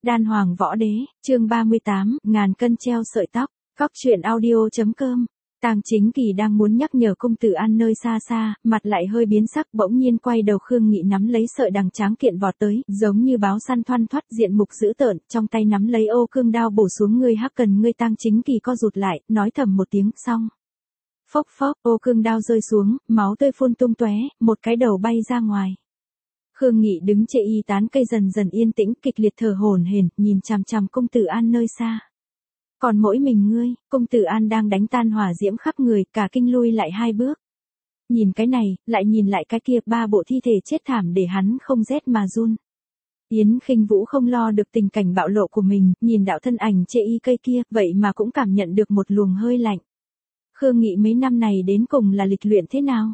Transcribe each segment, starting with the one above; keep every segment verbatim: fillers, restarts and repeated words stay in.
Đan Hoàng Võ Đế, chương ba mươi tám, ngàn cân treo sợi tóc, Cóc truyện audio.com. Tang Chính Kỳ đang muốn nhắc nhở công tử An nơi xa xa, mặt lại hơi biến sắc, bỗng nhiên quay đầu Khương Nghị nắm lấy sợi đằng tráng kiện vọt tới, giống như báo săn thoăn thoắt diện mục dữ tợn, trong tay nắm lấy ô cương đao bổ xuống ngươi hắc cần ngươi. Tang Chính Kỳ co rụt lại, nói thầm một tiếng xong. Phốc phốc, ô cương đao rơi xuống, máu tươi phun tung tóe, một cái đầu bay ra ngoài. Khương Nghị đứng chệ y tán cây dần dần yên tĩnh, kịch liệt thở hổn hển, nhìn chằm chằm công tử An nơi xa. Còn mỗi mình ngươi, công tử An đang đánh tan hỏa diễm khắp người, cả kinh lui lại hai bước. Nhìn cái này, lại nhìn lại cái kia, ba bộ thi thể chết thảm để hắn không rét mà run. Yến Khinh Vũ không lo được tình cảnh bạo lộ của mình, nhìn đạo thân ảnh chệ y cây kia, vậy mà cũng cảm nhận được một luồng hơi lạnh. Khương Nghị mấy năm này đến cùng là lịch luyện thế nào?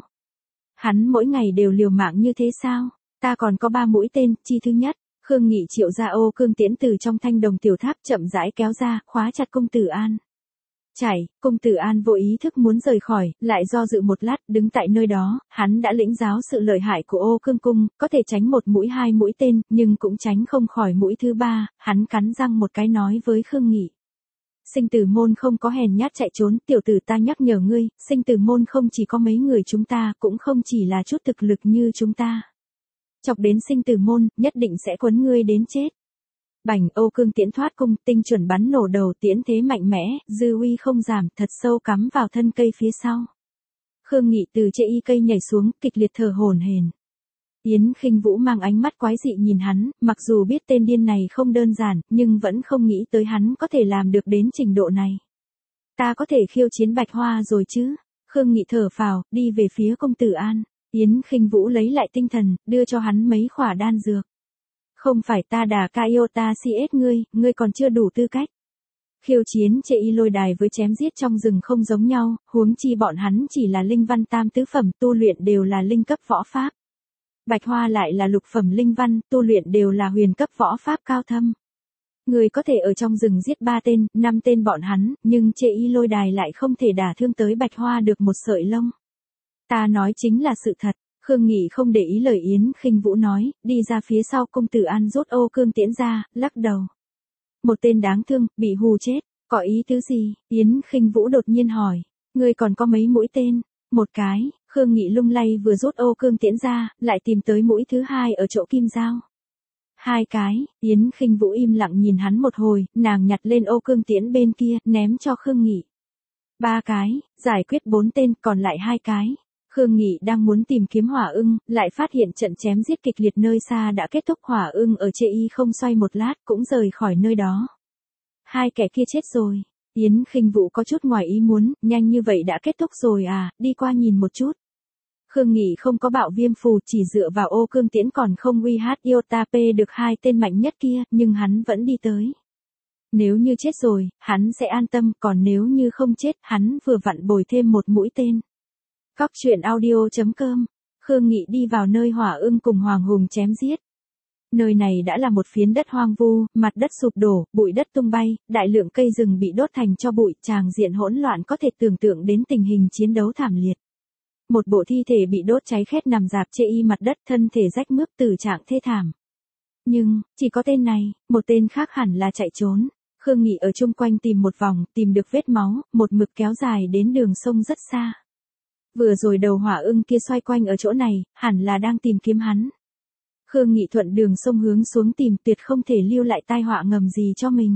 Hắn mỗi ngày đều liều mạng như thế sao? Ta còn có ba mũi tên, chi thứ nhất. Khương Nghị triệu ra ô cương tiễn từ trong thanh đồng tiểu tháp chậm rãi kéo ra, khóa chặt công tử An. Chảy, công tử An vô ý thức muốn rời khỏi, lại do dự một lát, đứng tại nơi đó, hắn đã lĩnh giáo sự lợi hại của ô cương cung, có thể tránh một mũi hai mũi tên, nhưng cũng tránh không khỏi mũi thứ ba, hắn cắn răng một cái nói với Khương Nghị. Sinh tử môn không có hèn nhát chạy trốn, tiểu tử ta nhắc nhở ngươi, sinh tử môn không chỉ có mấy người chúng ta, cũng không chỉ là chút thực lực như chúng ta. Chọc đến sinh tử môn, nhất định sẽ quấn ngươi đến chết. Bành, ô cương tiễn thoát cung, tinh chuẩn bắn nổ đầu, tiễn thế mạnh mẽ, dư uy không giảm, thật sâu cắm vào thân cây phía sau. Khương Nghị từ chệ y cây nhảy xuống, kịch liệt thở hổn hển. Yến Khinh Vũ mang ánh mắt quái dị nhìn hắn, mặc dù biết tên điên này không đơn giản, nhưng vẫn không nghĩ tới hắn có thể làm được đến trình độ này. Ta có thể khiêu chiến Bạch Hoa rồi chứ? Khương Nghị thở phào, đi về phía công tử An. Yến Khinh Vũ lấy lại tinh thần, đưa cho hắn mấy khỏa đan dược. Không phải ta đà ca yêu ta si ết ngươi, ngươi còn chưa đủ tư cách. Khiêu chiến chệ y lôi đài với chém giết trong rừng không giống nhau, huống chi bọn hắn chỉ là linh văn tam tứ phẩm, tu luyện đều là linh cấp võ pháp. Bạch Hoa lại là lục phẩm linh văn, tu luyện đều là huyền cấp võ pháp cao thâm. Người có thể ở trong rừng giết ba tên, năm tên bọn hắn, nhưng chệ y lôi đài lại không thể đả thương tới Bạch Hoa được một sợi lông. Ta nói chính là sự thật. Khương Nghị không để ý lời Yến Khinh Vũ nói, đi ra phía sau công tử An rút ô cương tiễn ra, lắc đầu. Một tên đáng thương, bị hù chết, có ý tứ gì? Yến Khinh Vũ đột nhiên hỏi, ngươi còn có mấy mũi tên? Một cái. Khương Nghị lung lay vừa rút ô cương tiễn ra, lại tìm tới mũi thứ hai ở chỗ kim dao. Hai cái. Yến Khinh Vũ im lặng nhìn hắn một hồi, nàng nhặt lên ô cương tiễn bên kia, ném cho Khương Nghị. Ba cái, giải quyết bốn tên, còn lại hai cái. Khương Nghị đang muốn tìm kiếm Hỏa Ưng, lại phát hiện trận chém giết kịch liệt nơi xa đã kết thúc. Hỏa Ưng ở chệ y không xoay một lát, cũng rời khỏi nơi đó. Hai kẻ kia chết rồi. Yến Khinh Vũ có chút ngoài ý muốn, nhanh như vậy đã kết thúc rồi à, đi qua nhìn một chút. Khương Nghị không có bạo viêm phù, chỉ dựa vào ô cương tiễn còn không uy hát iota p được hai tên mạnh nhất kia, nhưng hắn vẫn đi tới. Nếu như chết rồi, hắn sẽ an tâm, còn nếu như không chết, hắn vừa vặn bồi thêm một mũi tên. Cóc truyện audio.com. Khương Nghị đi vào nơi Hỏa Ưng cùng Hoàng Hùng chém giết. Nơi này đã là một phiến đất hoang vu, mặt đất sụp đổ, bụi đất tung bay, đại lượng cây rừng bị đốt thành tro bụi, tràng diện hỗn loạn có thể tưởng tượng đến tình hình chiến đấu thảm liệt. Một bộ thi thể bị đốt cháy khét nằm rạp chệ y mặt đất, thân thể rách mướp, tử trạng thê thảm. Nhưng, chỉ có tên này, một tên khác hẳn là chạy trốn. Khương Nghị ở chung quanh tìm một vòng, tìm được vết máu, một mực kéo dài đến đường sông rất xa. Vừa rồi đầu Hỏa Ưng kia xoay quanh ở chỗ này, hẳn là đang tìm kiếm hắn. Khương Nghị thuận đường sông hướng xuống tìm, tuyệt không thể lưu lại tai họa ngầm gì cho mình.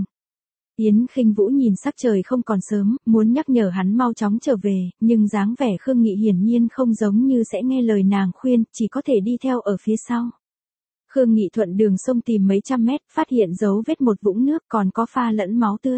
Yến Khinh Vũ nhìn sắc trời không còn sớm, muốn nhắc nhở hắn mau chóng trở về, nhưng dáng vẻ Khương Nghị hiển nhiên không giống như sẽ nghe lời nàng khuyên, chỉ có thể đi theo ở phía sau. Khương Nghị thuận đường sông tìm mấy trăm mét, phát hiện dấu vết một vũng nước còn có pha lẫn máu tươi.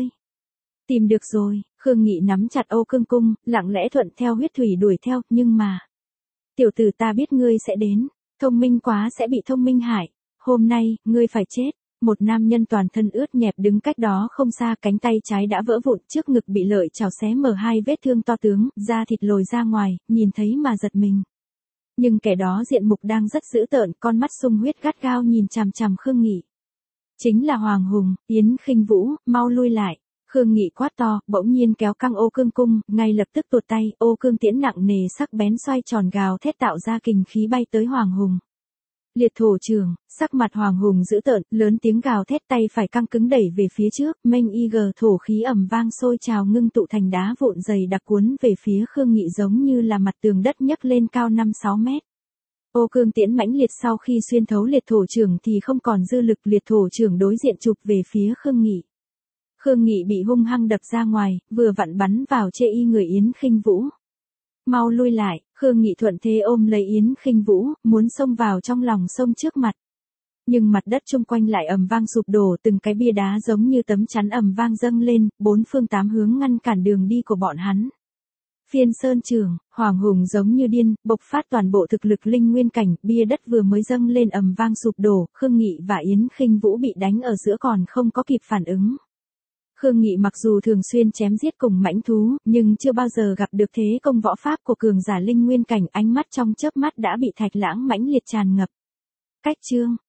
Tìm được rồi, Khương Nghị nắm chặt ô cương cung, lặng lẽ thuận theo huyết thủy đuổi theo, nhưng mà... Tiểu tử ta biết ngươi sẽ đến, thông minh quá sẽ bị thông minh hại, hôm nay, ngươi phải chết. Một nam nhân toàn thân ướt nhẹp đứng cách đó không xa, cánh tay trái đã vỡ vụn, trước ngực bị lợi chảo xé mở hai vết thương to tướng, da thịt lồi ra ngoài, nhìn thấy mà giật mình. Nhưng kẻ đó diện mục đang rất dữ tợn, con mắt sung huyết gắt gao nhìn chằm chằm Khương Nghị. Chính là Hoàng Hùng. Yến Khinh Vũ, mau lui lại. Khương Nghị quát to, bỗng nhiên kéo căng ô cương cung, ngay lập tức tuột tay, ô cương tiễn nặng nề sắc bén xoay tròn gào thét tạo ra kình khí bay tới Hoàng Hùng. Liệt thổ trưởng, sắc mặt Hoàng Hùng dữ tợn, lớn tiếng gào thét, tay phải căng cứng đẩy về phía trước, mênh y gờ thổ khí ầm vang sôi trào ngưng tụ thành đá vụn dày đặc cuốn về phía Khương Nghị giống như là mặt tường đất nhấc lên cao năm sáu mét. Ô cương tiễn mãnh liệt sau khi xuyên thấu liệt thổ trưởng thì không còn dư lực, liệt thổ trưởng đối diện chụp về phía Khương Nghị. Khương Nghị bị hung hăng đập ra ngoài, vừa vặn bắn vào chê y người Yến Khinh Vũ. Mau lui lại, Khương Nghị thuận thế ôm lấy Yến Khinh Vũ, muốn xông vào trong lòng sông trước mặt. Nhưng mặt đất chung quanh lại ầm vang sụp đổ, từng cái bia đá giống như tấm chắn ầm vang dâng lên, bốn phương tám hướng ngăn cản đường đi của bọn hắn. Phiên Sơn Trường, Hoàng Hùng giống như điên, bộc phát toàn bộ thực lực linh nguyên cảnh, bia đất vừa mới dâng lên ầm vang sụp đổ, Khương Nghị và Yến Khinh Vũ bị đánh ở giữa còn không có kịp phản ứng. Khương Nghị mặc dù thường xuyên chém giết cùng mãnh thú, nhưng chưa bao giờ gặp được thế công võ pháp của cường giả linh nguyên cảnh, ánh mắt trong chớp mắt đã bị Thạch Lãng mãnh liệt tràn ngập. Cách chương